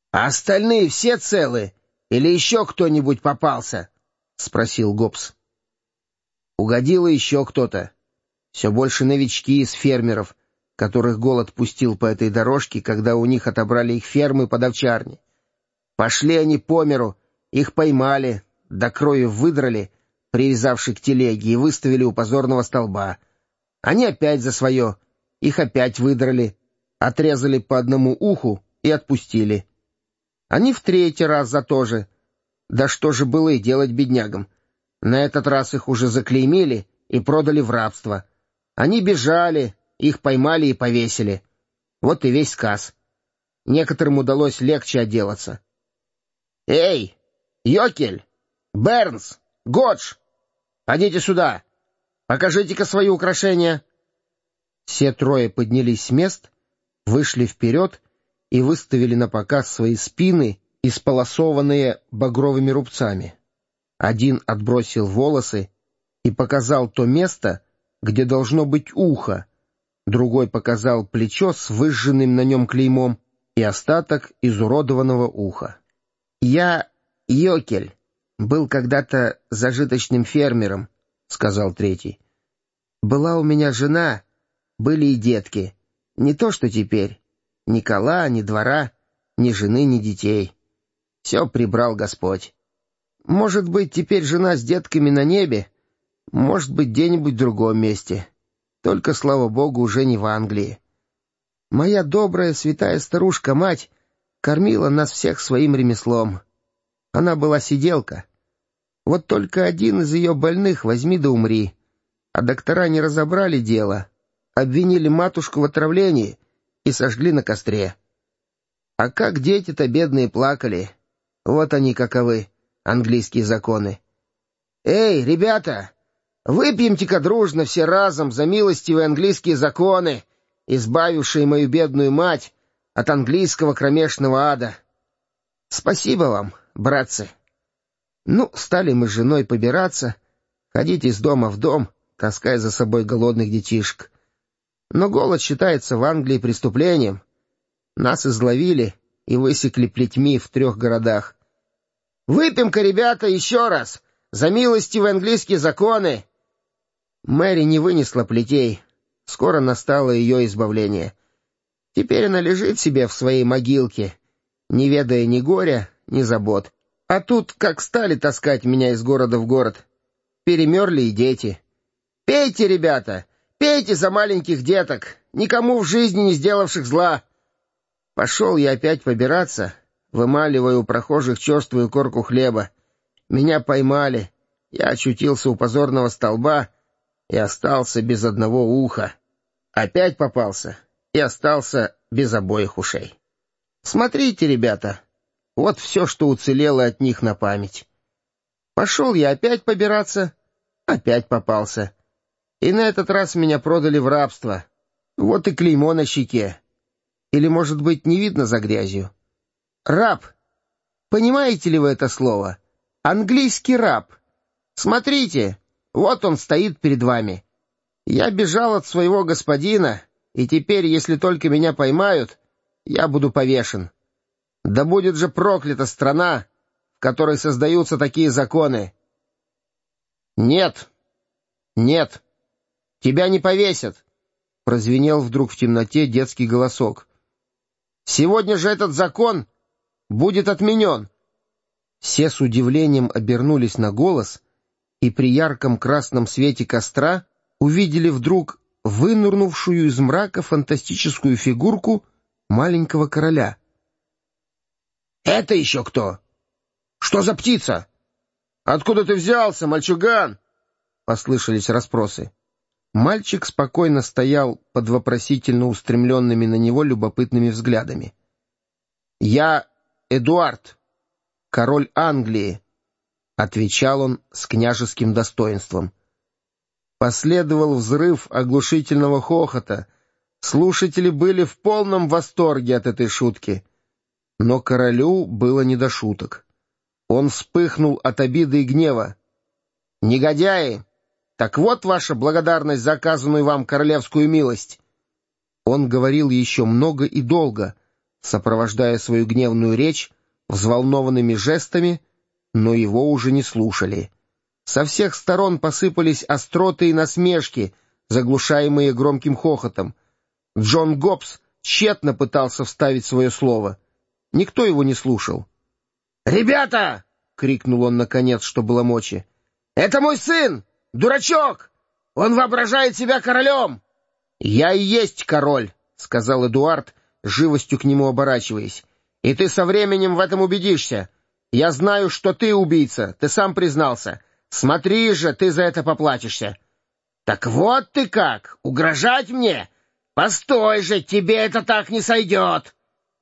— А остальные все целы? Или еще кто-нибудь попался? — спросил Гоббс. Угодило еще кто-то. Все больше новички из фермеров, которых голод пустил по этой дорожке, когда у них отобрали их фермы под овчарни. Пошли они по миру, их поймали, до крови выдрали, привязавши к телеге, и выставили у позорного столба. Они опять за свое, их опять выдрали, отрезали по одному уху и отпустили. Они в третий раз за то же. Да что же было и делать беднягам? На этот раз их уже заклеймили и продали в рабство. Они бежали, их поймали и повесили. Вот и весь сказ. Некоторым удалось легче отделаться. «Эй, Йокель, Бернс, Годж, подите сюда! Покажите-ка свои украшения!» Все трое поднялись с мест, вышли вперед и выставили на показ свои спины, исполосованные багровыми рубцами. Один отбросил волосы и показал то место, где должно быть ухо, другой показал плечо с выжженным на нем клеймом и остаток изуродованного уха. «Я, Йокель, был когда-то зажиточным фермером», — сказал третий. «Была у меня жена, были и детки. Не то что теперь. Ни кола, ни двора, ни жены, ни детей. Все прибрал Господь. Может быть, теперь жена с детками на небе, может быть, где-нибудь в другом месте. Только, слава Богу, уже не в Англии. Моя добрая святая старушка-мать кормила нас всех своим ремеслом. Она была сиделка. Вот только один из ее больных возьми да умри. А доктора не разобрали дело, обвинили матушку в отравлении и сожгли на костре. А как дети-то бедные плакали. Вот они каковы, английские законы. Эй, ребята, выпьемте-ка дружно все разом за милостивые английские законы, избавившие мою бедную мать от английского кромешного ада. Спасибо вам, братцы. Ну, стали мы с женой побираться, ходить из дома в дом, таская за собой голодных детишек. Но голод считается в Англии преступлением. Нас изловили и высекли плетьми в 3 городах. Выпьем-ка, ребята, еще раз за милостивые английские законы. Мэри не вынесла плетей. Скоро настало ее избавление. Теперь она лежит себе в своей могилке, не ведая ни горя, ни забот. А тут как стали таскать меня из города в город. Перемерли и дети. Пейте, ребята, пейте за маленьких деток, никому в жизни не сделавших зла. Пошел я опять побираться, вымаливая у прохожих черствую корку хлеба. Меня поймали, я очутился у позорного столба и остался без одного уха. Опять попался и остался без обоих ушей. Смотрите, ребята, вот все, что уцелело от них на память. Пошел я опять побираться, опять попался. И на этот раз меня продали в рабство. Вот и клеймо на щеке. Или, может быть, не видно за грязью? Раб. Понимаете ли вы это слово? Английский раб. Смотрите, вот он стоит перед вами. Я бежал от своего господина, и теперь, если только меня поймают, я буду повешен. Да будет же проклята страна, в которой создаются такие законы. Нет, нет, тебя не повесят, прозвенел вдруг в темноте детский голосок. Сегодня же этот закон будет отменен. Все с удивлением обернулись на голос, и при ярком красном свете костра увидели вдруг вынырнувшую из мрака фантастическую фигурку маленького короля. «Это еще кто? Что за птица? Откуда ты взялся, мальчуган?» — послышались расспросы. Мальчик спокойно стоял под вопросительно устремленными на него любопытными взглядами. «Я Эдуард, король Англии», — отвечал он с княжеским достоинством. Последовал взрыв оглушительного хохота. Слушатели были в полном восторге от этой шутки. Но королю было не до шуток. Он вспыхнул от обиды и гнева. «Негодяи! Так вот ваша благодарность за оказанную вам королевскую милость!» Он говорил еще много и долго, сопровождая свою гневную речь взволнованными жестами, но его уже не слушали. Со всех сторон посыпались остроты и насмешки, заглушаемые громким хохотом. Джон Гоббс тщетно пытался вставить свое слово. Никто его не слушал. «Ребята!» — крикнул он наконец, что было мочи. «Это мой сын! Дурачок! Он воображает себя королем!» «Я и есть король!» — сказал Эдуард, живостью к нему оборачиваясь. «И ты со временем в этом убедишься. Я знаю, что ты убийца, ты сам признался. Смотри же, ты за это поплатишься». «Так вот ты как! Угрожать мне? Постой же, тебе это так не сойдет!»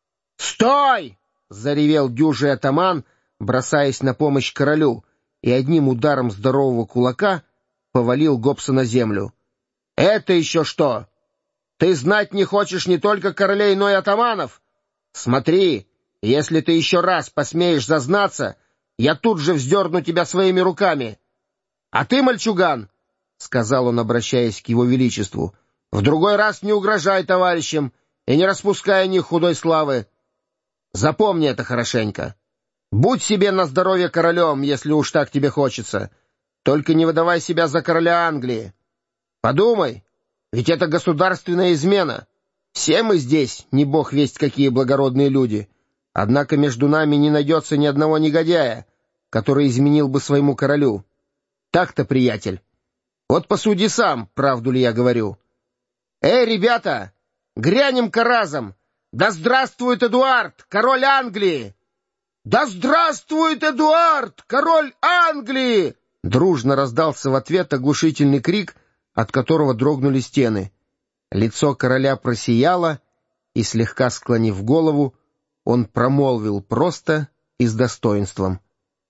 «Стой!» — заревел дюжий атаман, бросаясь на помощь королю, и одним ударом здорового кулака повалил Гоббса на землю. «Это еще что? Ты знать не хочешь не только королей, но и атаманов? Смотри, если ты еще раз посмеешь зазнаться, я тут же вздерну тебя своими руками. А ты, мальчуган, — сказал он, обращаясь к его величеству, — в другой раз не угрожай товарищам и не распускай о них худой славы. Запомни это хорошенько. Будь себе на здоровье королем, если уж так тебе хочется. Только не выдавай себя за короля Англии. Подумай, ведь это государственная измена. Все мы здесь, не бог весть какие благородные люди. Однако между нами не найдется ни одного негодяя, который изменил бы своему королю. Так-то, приятель. Вот посуди сам, правду ли я говорю. Эй, ребята, грянем-ка разом! Да здравствует Эдуард, король Англии! Да здравствует Эдуард, король Англии! Дружно раздался в ответ оглушительный крик, от которого дрогнули стены. Лицо короля просияло, и, слегка склонив голову, он промолвил просто и с достоинством: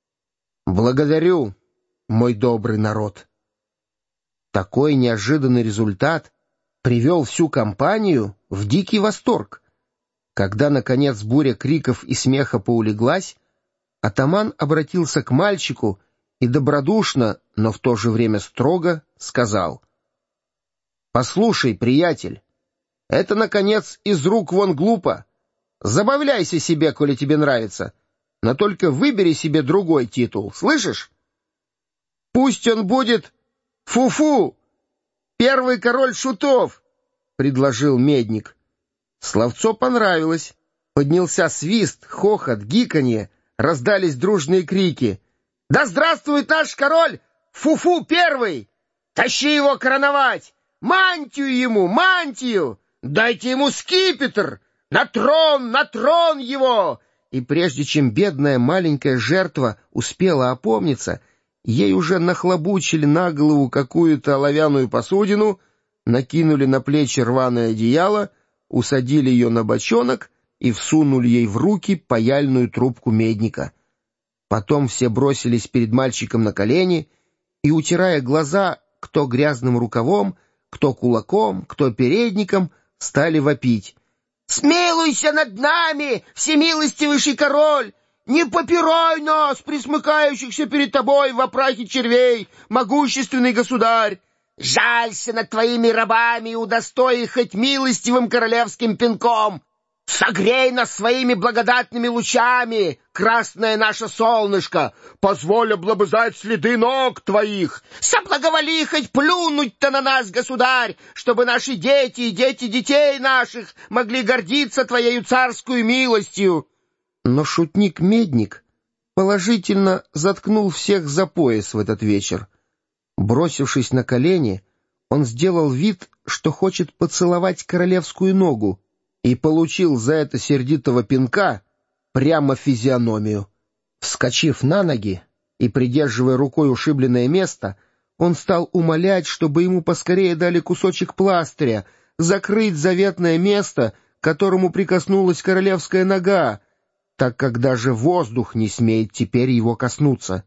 «Благодарю, мой добрый народ». Такой неожиданный результат привел всю компанию в дикий восторг. Когда, наконец, буря криков и смеха поулеглась, атаман обратился к мальчику и добродушно, но в то же время строго сказал: «Послушай, приятель, это, наконец, из рук вон глупо. Забавляйся себе, коли тебе нравится, но только выбери себе другой титул, слышишь? Пусть он будет Фу-фу, первый король шутов», — предложил Медник. Словцо понравилось. Поднялся свист, хохот, гиканье, раздались дружные крики. «Да здравствует наш король! Фу-фу первый! Тащи его короновать! Мантию ему, мантию! Дайте ему скипетр! На трон его!» И прежде чем бедная маленькая жертва успела опомниться, ей уже нахлобучили на голову какую-то оловянную посудину, накинули на плечи рваное одеяло, усадили ее на бочонок и всунули ей в руки паяльную трубку Медника. Потом все бросились перед мальчиком на колени и, утирая глаза, кто грязным рукавом, кто кулаком, кто передником, стали вопить: «Смилуйся над нами, всемилостивейший король! Не попирай нас, присмыкающихся перед тобой во прахе червей, могущественный государь! Жалься над твоими рабами и удостой их хоть милостивым королевским пинком! Согрей нас своими благодатными лучами, красное наше солнышко! Позволь облобызать следы ног твоих! Соблаговоли хоть плюнуть-то на нас, государь, чтобы наши дети и дети детей наших могли гордиться твоею царскую милостью!» Но шутник Медник положительно заткнул всех за пояс в этот вечер. Бросившись на колени, он сделал вид, что хочет поцеловать королевскую ногу, и получил за это сердитого пинка прямо в физиономию. Вскочив на ноги и придерживая рукой ушибленное место, он стал умолять, чтобы ему поскорее дали кусочек пластыря, закрыть заветное место, к которому прикоснулась королевская нога, так как даже воздух не смеет теперь его коснуться.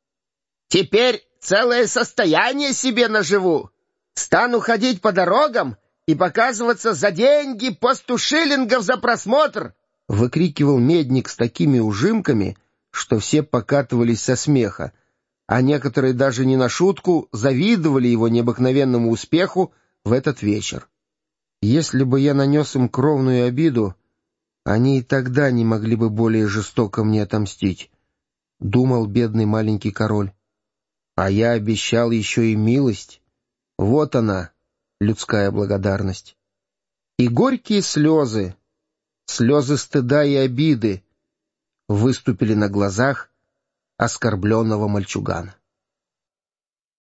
«Теперь целое состояние себе наживу. Стану ходить по дорогам и показываться за деньги по 100 шиллингов за просмотр!» — выкрикивал Медник с такими ужимками, что все покатывались со смеха, а некоторые даже не на шутку завидовали его необыкновенному успеху в этот вечер. Если бы я нанес им кровную обиду, Они и тогда не могли бы более жестоко мне отомстить, — думал бедный маленький король. А я обещал еще и милость. Вот она, людская благодарность. И горькие слезы, слезы стыда и обиды выступили на глазах оскорбленного мальчугана.